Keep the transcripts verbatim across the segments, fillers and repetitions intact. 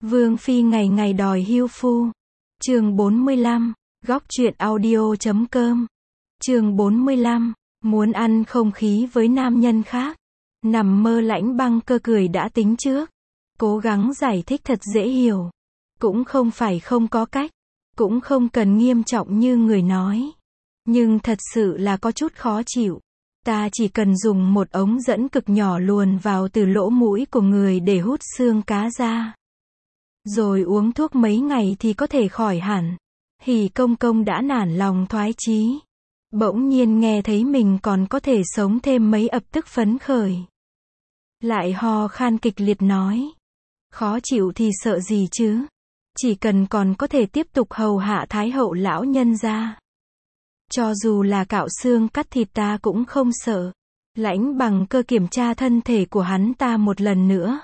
Vương phi ngày ngày đòi hưu phu. Chương bốn mươi lăm, góc truyện audio chấm com. Chương bốn mươi lăm, muốn ăn không khí với nam nhân khác. Nằm mơ Lãnh Băng Cơ cười đã tính trước. Cố gắng giải thích thật dễ hiểu. Cũng không phải không có cách. Cũng không cần nghiêm trọng như người nói. Nhưng thật sự là có chút khó chịu. Ta chỉ cần dùng một ống dẫn cực nhỏ luồn vào từ lỗ mũi của người để hút xương cá ra. Rồi uống thuốc mấy ngày thì có thể khỏi hẳn. Hỉ Công Công đã nản lòng thoái chí. Bỗng nhiên nghe thấy mình còn có thể sống thêm mấy ập tức phấn khởi. Lại ho khan kịch liệt nói. Khó chịu thì sợ gì chứ. Chỉ cần còn có thể tiếp tục hầu hạ Thái hậu lão nhân gia. Cho dù là cạo xương cắt thịt ta cũng không sợ. Lãnh Bằng Cơ kiểm tra thân thể của hắn ta một lần nữa.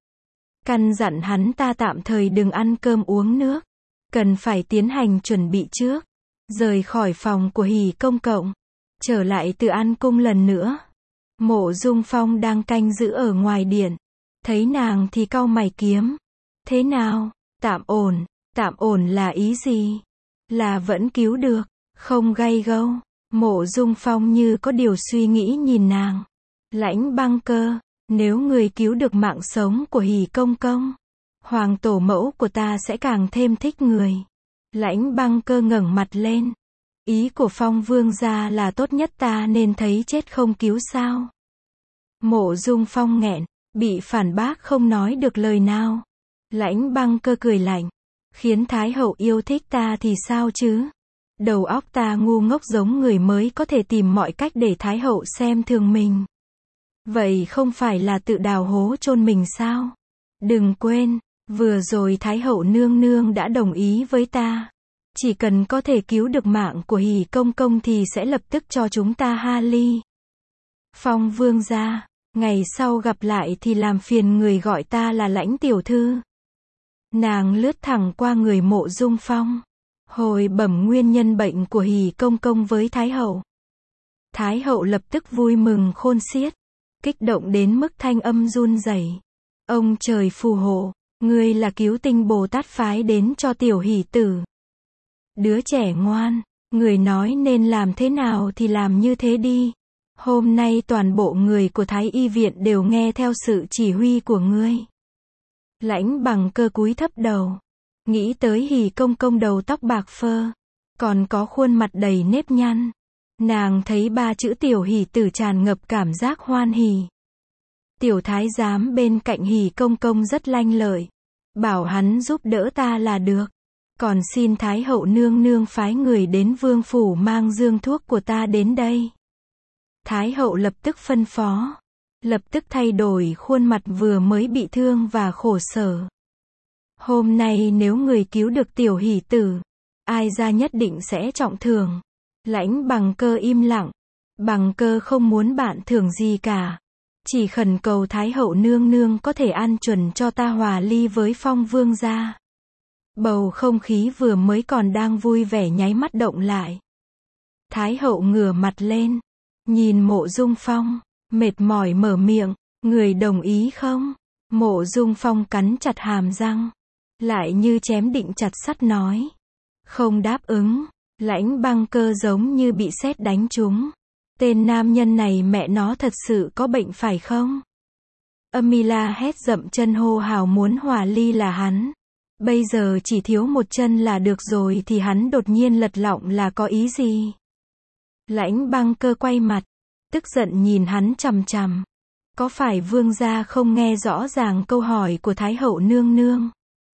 Căn dặn hắn ta tạm thời đừng ăn cơm uống nước. Cần phải tiến hành chuẩn bị trước. Rời khỏi phòng của Hỉ Công Cộng. Trở lại từ An Cung lần nữa. Mộ Dung Phong đang canh giữ ở ngoài điện. Thấy nàng thì cau mày kiếm. Thế nào? Tạm ổn. Tạm ổn là ý gì? Là vẫn cứu được. Không gay gâu. Mộ Dung Phong như có điều suy nghĩ nhìn nàng. Lãnh Băng Cơ. Nếu người cứu được mạng sống của Hỉ Công Công, hoàng tổ mẫu của ta sẽ càng thêm thích người. Lãnh Băng Cơ ngẩng mặt lên. Ý của Phong vương gia là tốt nhất ta nên thấy chết không cứu sao? Mộ Dung Phong nghẹn, bị phản bác không nói được lời nào. Lãnh Băng Cơ cười lạnh. Khiến Thái hậu yêu thích ta thì sao chứ? Đầu óc ta ngu ngốc giống người mới có thể tìm mọi cách để Thái hậu xem thường mình. Vậy không phải là tự đào hố chôn mình sao? Đừng quên, vừa rồi Thái hậu nương nương đã đồng ý với ta. Chỉ cần có thể cứu được mạng của Hỉ Công Công thì sẽ lập tức cho chúng ta ha ly. Phong vương gia, ngày sau gặp lại thì làm phiền người gọi ta là Lãnh tiểu thư. Nàng lướt thẳng qua người Mộ Dung Phong. Hồi bẩm nguyên nhân bệnh của Hỉ Công Công với Thái hậu. Thái hậu lập tức vui mừng khôn xiết. Kích động đến mức thanh âm run rẩy. Ông trời phù hộ, ngươi là cứu tinh Bồ Tát phái đến cho tiểu hỷ tử. Đứa trẻ ngoan, người nói nên làm thế nào thì làm như thế đi. Hôm nay toàn bộ người của Thái y viện đều nghe theo sự chỉ huy của ngươi. Lãnh Bằng Cơ cúi thấp đầu. Nghĩ tới Hỉ Công Công đầu tóc bạc phơ. Còn có khuôn mặt đầy nếp nhăn. Nàng thấy ba chữ tiểu hỷ tử tràn ngập cảm giác hoan hỉ. Tiểu thái giám bên cạnh Hỉ Công Công rất lanh lợi. Bảo hắn giúp đỡ ta là được. Còn xin Thái hậu nương nương phái người đến vương phủ mang dương thuốc của ta đến đây. Thái hậu lập tức phân phó. Lập tức thay đổi khuôn mặt vừa mới bị thương và khổ sở. Hôm nay nếu người cứu được tiểu hỷ tử, ai ra nhất định sẽ trọng thưởng. Lãnh Bằng Cơ im lặng. Bằng Cơ không muốn bạn thưởng gì cả. Chỉ khẩn cầu Thái hậu nương nương có thể an chuẩn cho ta hòa ly với Phong vương gia. Bầu không khí vừa mới còn đang vui vẻ nháy mắt động lại. Thái hậu ngửa mặt lên. Nhìn Mộ Dung Phong. Mệt mỏi mở miệng. Người đồng ý không? Mộ Dung Phong cắn chặt hàm răng. Lại như chém định chặt sắt nói. Không đáp ứng. Lãnh Băng Cơ giống như bị sét đánh trúng. Tên nam nhân này mẹ nó thật sự có bệnh phải không? Amila hét dậm chân hô hào muốn hòa ly là hắn. Bây giờ chỉ thiếu một chân là được rồi thì hắn đột nhiên lật lọng là có ý gì? Lãnh Băng Cơ quay mặt. Tức giận nhìn hắn chằm chằm. Có phải vương gia không nghe rõ ràng câu hỏi của Thái hậu nương nương?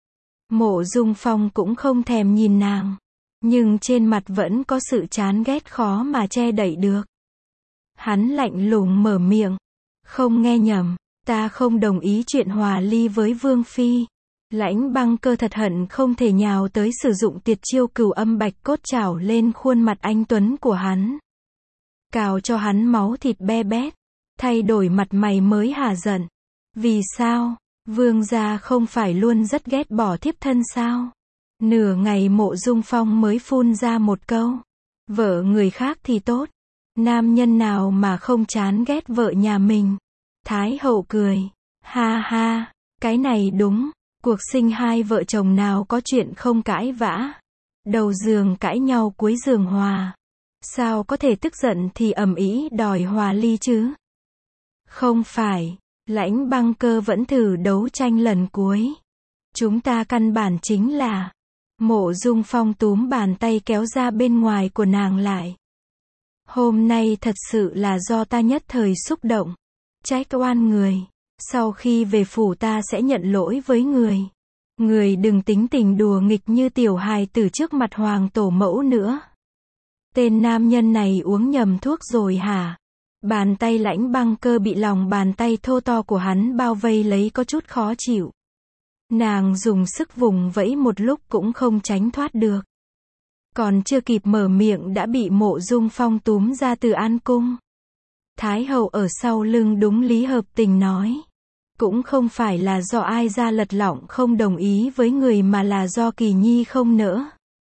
Mộ Dung Phong cũng không thèm nhìn nàng. Nhưng trên mặt vẫn có sự chán ghét khó mà che đậy được. Hắn lạnh lùng mở miệng. Không nghe nhầm, ta không đồng ý chuyện hòa ly với Vương Phi. Lãnh Băng Cơ thật hận không thể nhào tới sử dụng tuyệt chiêu cửu âm bạch cốt chảo lên khuôn mặt anh tuấn của hắn. Cào cho hắn máu thịt be bét. Thay đổi mặt mày mới hả giận. Vì sao? Vương gia không phải luôn rất ghét bỏ thiếp thân sao? Nửa ngày Mộ Dung Phong mới phun ra một câu. Vợ người khác thì tốt. Nam nhân nào mà không chán ghét vợ nhà mình? Thái hậu cười. Ha ha, cái này đúng. Cuộc sinh hai vợ chồng nào có chuyện không cãi vã. Đầu giường cãi nhau cuối giường hòa. Sao có thể tức giận thì ầm ĩ đòi hòa ly chứ? Không phải, Lãnh Băng Cơ vẫn thử đấu tranh lần cuối. Chúng ta căn bản chính là... Mộ Dung Phong túm bàn tay kéo ra bên ngoài của nàng lại. Hôm nay thật sự là do ta nhất thời xúc động. Trách oan người. Sau khi về phủ ta sẽ nhận lỗi với người. Người đừng tính tình đùa nghịch như tiểu hài tử trước mặt hoàng tổ mẫu nữa. Tên nam nhân này uống nhầm thuốc rồi hả? Bàn tay Lãnh Băng Cơ bị lòng bàn tay thô to của hắn bao vây lấy có chút khó chịu. Nàng dùng sức vùng vẫy một lúc cũng không tránh thoát được. Còn chưa kịp mở miệng đã bị Mộ Dung Phong túm ra từ An Cung. Thái hậu ở sau lưng đúng lý hợp tình nói. Cũng không phải là do ai ra lật lọng không đồng ý với người mà là do Kỳ Nhi không nỡ.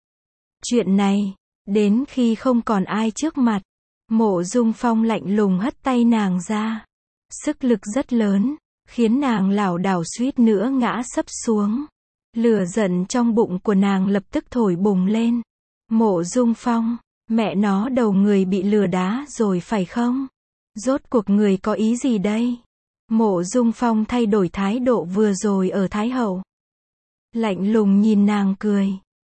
Chuyện này, đến khi không còn ai trước mặt, Mộ Dung Phong lạnh lùng hất tay nàng ra. Sức lực rất lớn, khiến nàng lảo đảo suýt nữa ngã sấp xuống. Lửa giận trong bụng của nàng lập tức thổi bùng lên. Mộ Dung Phong, mẹ nó đầu người bị lừa đá rồi phải không? Rốt cuộc người có ý gì đây? Mộ Dung Phong thay đổi thái độ vừa rồi ở Thái hậu. Lạnh lùng nhìn nàng cười.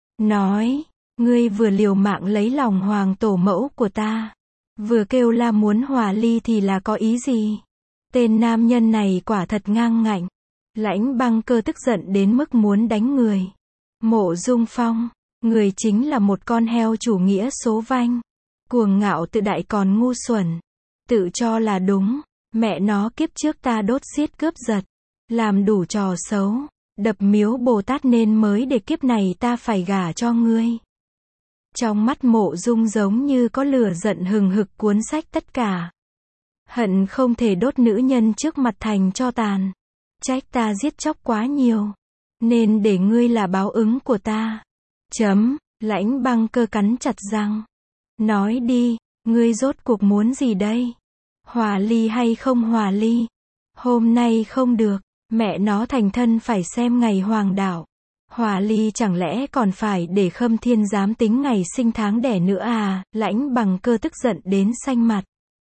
Nói, ngươi vừa liều mạng lấy lòng hoàng tổ mẫu của ta. Vừa kêu la muốn hòa ly thì là có ý gì? Tên nam nhân này quả thật ngang ngạnh. Lãnh Băng Cơ tức giận đến mức muốn đánh người. Mộ Dung Phong, người chính là một con heo chủ nghĩa số vanh. Cuồng ngạo tự đại còn ngu xuẩn. Tự cho là đúng. Mẹ nó kiếp trước ta đốt giết cướp giật. Làm đủ trò xấu. Đập miếu Bồ Tát nên mới để kiếp này ta phải gả cho ngươi. Trong mắt Mộ Dung giống như có lửa giận hừng hực cuốn sách tất cả. Hận không thể đốt nữ nhân trước mặt thành tro tàn. Trách ta giết chóc quá nhiều. Nên để ngươi là báo ứng của ta. Chấm, Lãnh Băng Cơ cắn chặt răng. Nói đi, ngươi rốt cuộc muốn gì đây? Hòa ly hay không hòa ly? Hôm nay không được, mẹ nó thành thân phải xem ngày hoàng đạo. Hòa ly chẳng lẽ còn phải để Khâm Thiên giám tính ngày sinh tháng đẻ nữa à? Lãnh Băng Cơ tức giận đến xanh mặt.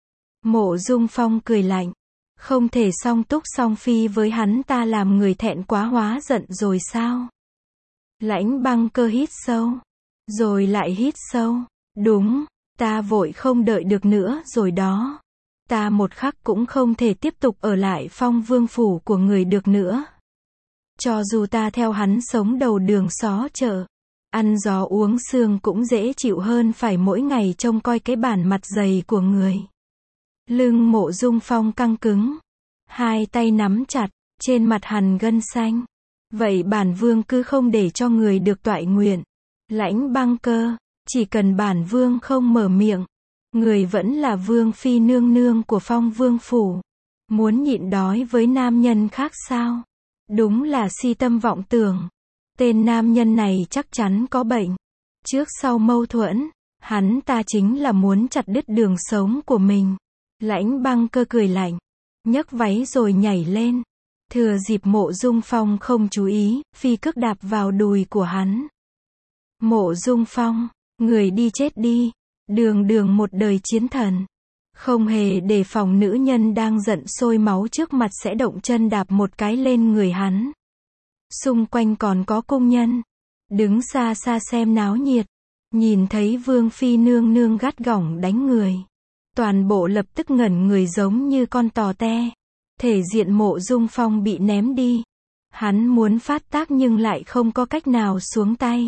Mộ Dung Phong cười lạnh. Không thể song túc song phi với hắn ta làm người thẹn quá hóa giận rồi sao? Lãnh Băng Cơ hít sâu. Rồi lại hít sâu. Đúng, ta vội không đợi được nữa rồi đó. Ta một khắc cũng không thể tiếp tục ở lại Phong Vương phủ của người được nữa. Cho dù ta theo hắn sống đầu đường xó chợ, ăn gió uống sương cũng dễ chịu hơn phải mỗi ngày trông coi cái bản mặt dày của người. Lưng Mộ Dung Phong căng cứng. Hai tay nắm chặt, trên mặt hằn gân xanh. Vậy bản vương cứ không để cho người được toại nguyện. Lãnh Băng Cơ, chỉ cần bản vương không mở miệng, người vẫn là vương phi nương nương của Phong Vương phủ. Muốn nhịn đói với nam nhân khác sao? Đúng là si tâm vọng tưởng. Tên nam nhân này chắc chắn có bệnh. Trước sau mâu thuẫn, hắn ta chính là muốn chặt đứt đường sống của mình. Lãnh Băng Cơ cười lạnh, nhấc váy rồi nhảy lên. Thừa dịp Mộ Dung Phong không chú ý, phi cước đạp vào đùi của hắn. Mộ Dung Phong, người đi chết đi. Đường đường một đời chiến thần. Không hề đề phòng nữ nhân đang giận sôi máu trước mặt sẽ động chân đạp một cái lên người hắn. Xung quanh còn có cung nhân. Đứng xa xa xem náo nhiệt. Nhìn thấy vương phi nương nương gắt gỏng đánh người. Toàn bộ lập tức ngẩn người giống như con tò te. Thể diện Mộ Dung Phong bị ném đi. Hắn muốn phát tác nhưng lại không có cách nào xuống tay.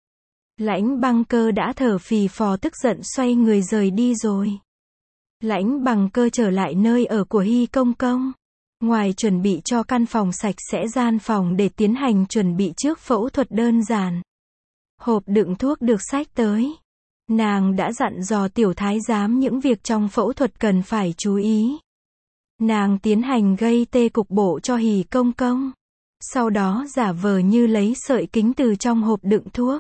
Lãnh Băng Cơ đã thở phì phò tức giận xoay người rời đi rồi. Lãnh Băng Cơ trở lại nơi ở của Hy Công Công. Ngoài chuẩn bị cho căn phòng sạch sẽ gian phòng để tiến hành chuẩn bị trước phẫu thuật đơn giản. Hộp đựng thuốc được xách tới. Nàng đã dặn dò tiểu thái giám những việc trong phẫu thuật cần phải chú ý. Nàng tiến hành gây tê cục bộ cho Hỷ Công Công. Sau đó giả vờ như lấy sợi kính từ trong hộp đựng thuốc.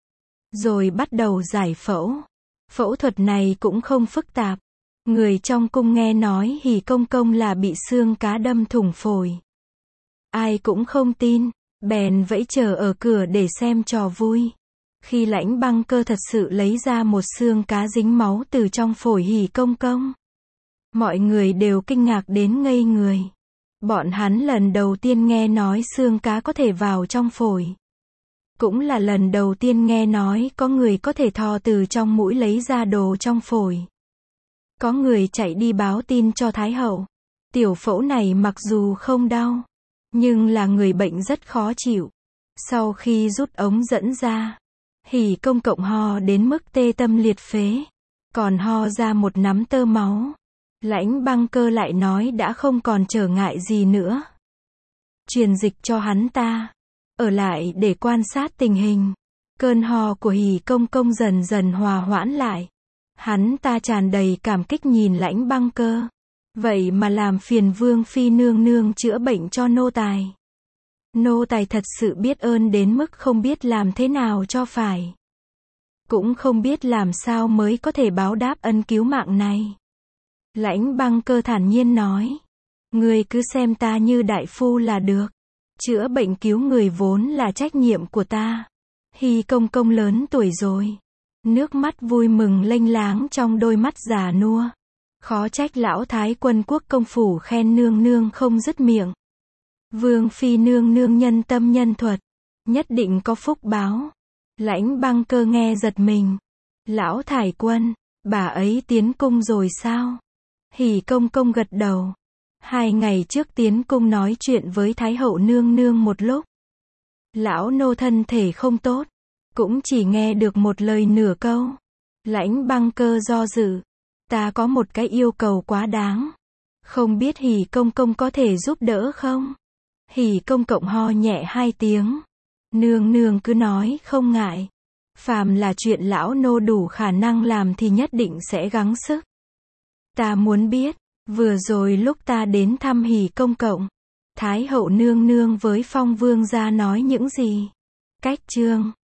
Rồi bắt đầu giải phẫu. Phẫu thuật này cũng không phức tạp. Người trong cung nghe nói Hỷ Công Công là bị xương cá đâm thủng phổi. Ai cũng không tin. bèn vẫy chờ ở cửa để xem trò vui. Khi Lãnh Băng Cơ thật sự lấy ra một xương cá dính máu từ trong phổi Hỉ Công Công, mọi người đều kinh ngạc đến ngây người. Bọn hắn lần đầu tiên nghe nói xương cá có thể vào trong phổi. Cũng là lần đầu tiên nghe nói có người có thể thò từ trong mũi lấy ra đồ trong phổi. Có người chạy đi báo tin cho Thái hậu. Tiểu phẫu này mặc dù không đau, nhưng là người bệnh rất khó chịu. Sau khi rút ống dẫn ra, Hỉ Công Cộng ho đến mức tê tâm liệt phế, còn ho ra một nắm tơ máu. Lãnh Băng Cơ lại nói đã không còn trở ngại gì nữa. Truyền dịch cho hắn ta, ở lại để quan sát tình hình. Cơn ho của Hỉ Công Công dần dần hòa hoãn lại. Hắn ta tràn đầy cảm kích nhìn Lãnh Băng Cơ. Vậy mà làm phiền Vương Phi nương nương chữa bệnh cho nô tài. Nô tài thật sự biết ơn đến mức không biết làm thế nào cho phải. Cũng không biết làm sao mới có thể báo đáp ân cứu mạng này. Lãnh Băng Cơ thản nhiên nói. Ngươi cứ xem ta như đại phu là được. Chữa bệnh cứu người vốn là trách nhiệm của ta. Hỉ Công Công lớn tuổi rồi. Nước mắt vui mừng lênh láng trong đôi mắt già nua. Khó trách lão thái quân quốc công phủ khen nương nương không dứt miệng. Vương Phi nương nương nhân tâm nhân thuật, nhất định có phúc báo. Lãnh Băng Cơ nghe giật mình. Lão thái quân, bà ấy tiến cung rồi sao? Hỉ Công Công gật đầu. Hai ngày trước tiến cung nói chuyện với Thái hậu nương nương một lúc. Lão nô thân thể không tốt, cũng chỉ nghe được một lời nửa câu. Lãnh Băng Cơ do dự. Ta có một cái yêu cầu quá đáng. Không biết Hỉ Công Công có thể giúp đỡ không? Hỉ Công Cộng ho nhẹ hai tiếng. Nương nương cứ nói không ngại. Phàm là chuyện lão nô đủ khả năng làm thì nhất định sẽ gắng sức. Ta muốn biết, vừa rồi lúc ta đến thăm Hỉ Công Cộng, Thái hậu nương nương với Phong Vương gia nói những gì? Cách chương